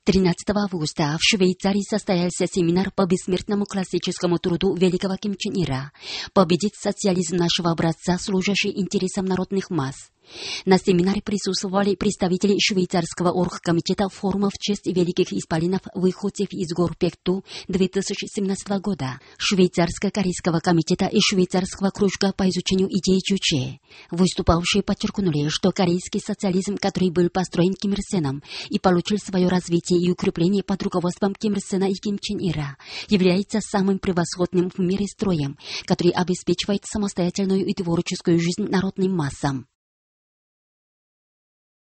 13 августа в Швейцарии состоялся семинар по бессмертному классическому труду великого Ким Чен Ира «Победить социализм нашего образца, служащий интересам народных масс». На семинаре присутствовали представители швейцарского оргкомитета форума в честь великих исполинов выходцев из гор Пекту 2017 года, швейцарско-корейского комитета и швейцарского кружка по изучению идей Чуче. Выступавшие подчеркнули, что корейский социализм, который был построен Ким Ир Сеном и получил свое развитие и укрепление под руководством Ким Ир Сена и Ким Чен Ира, является самым превосходным в мире строем, который обеспечивает самостоятельную и творческую жизнь народным массам.